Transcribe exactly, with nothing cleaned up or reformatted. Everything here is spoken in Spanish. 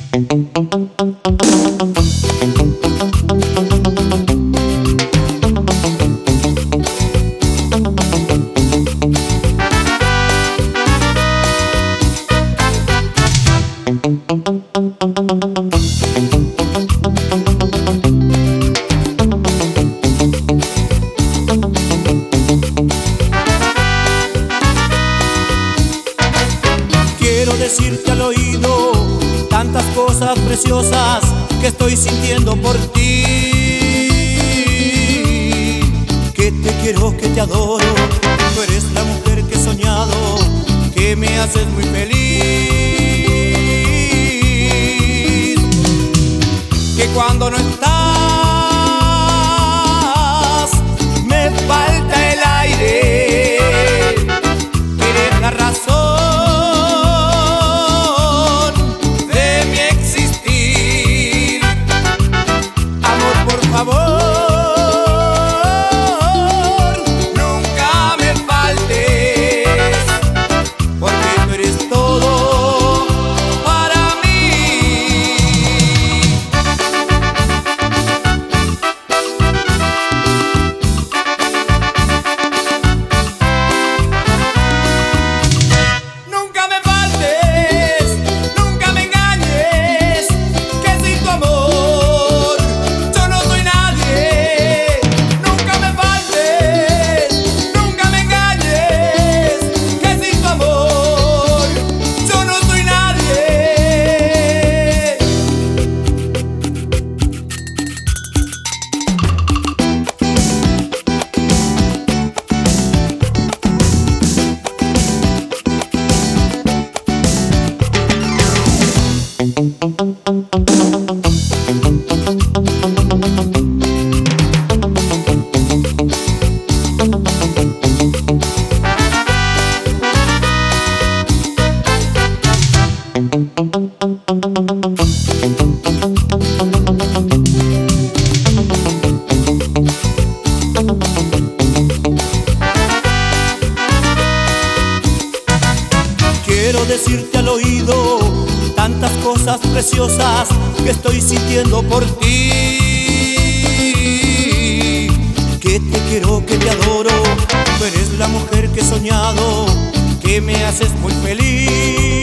Quiero decirte al oído tantas cosas preciosas que estoy sintiendo por ti. Que te quiero, que te adoro, tú eres la mujer que he soñado, que me haces muy feliz. Que cuando no estás me falta el aire, eres la razón Quiero decirte al oído tantas cosas preciosas que estoy sintiendo por ti. Que te quiero, que te adoro, tú eres la mujer que he soñado, que me haces muy feliz.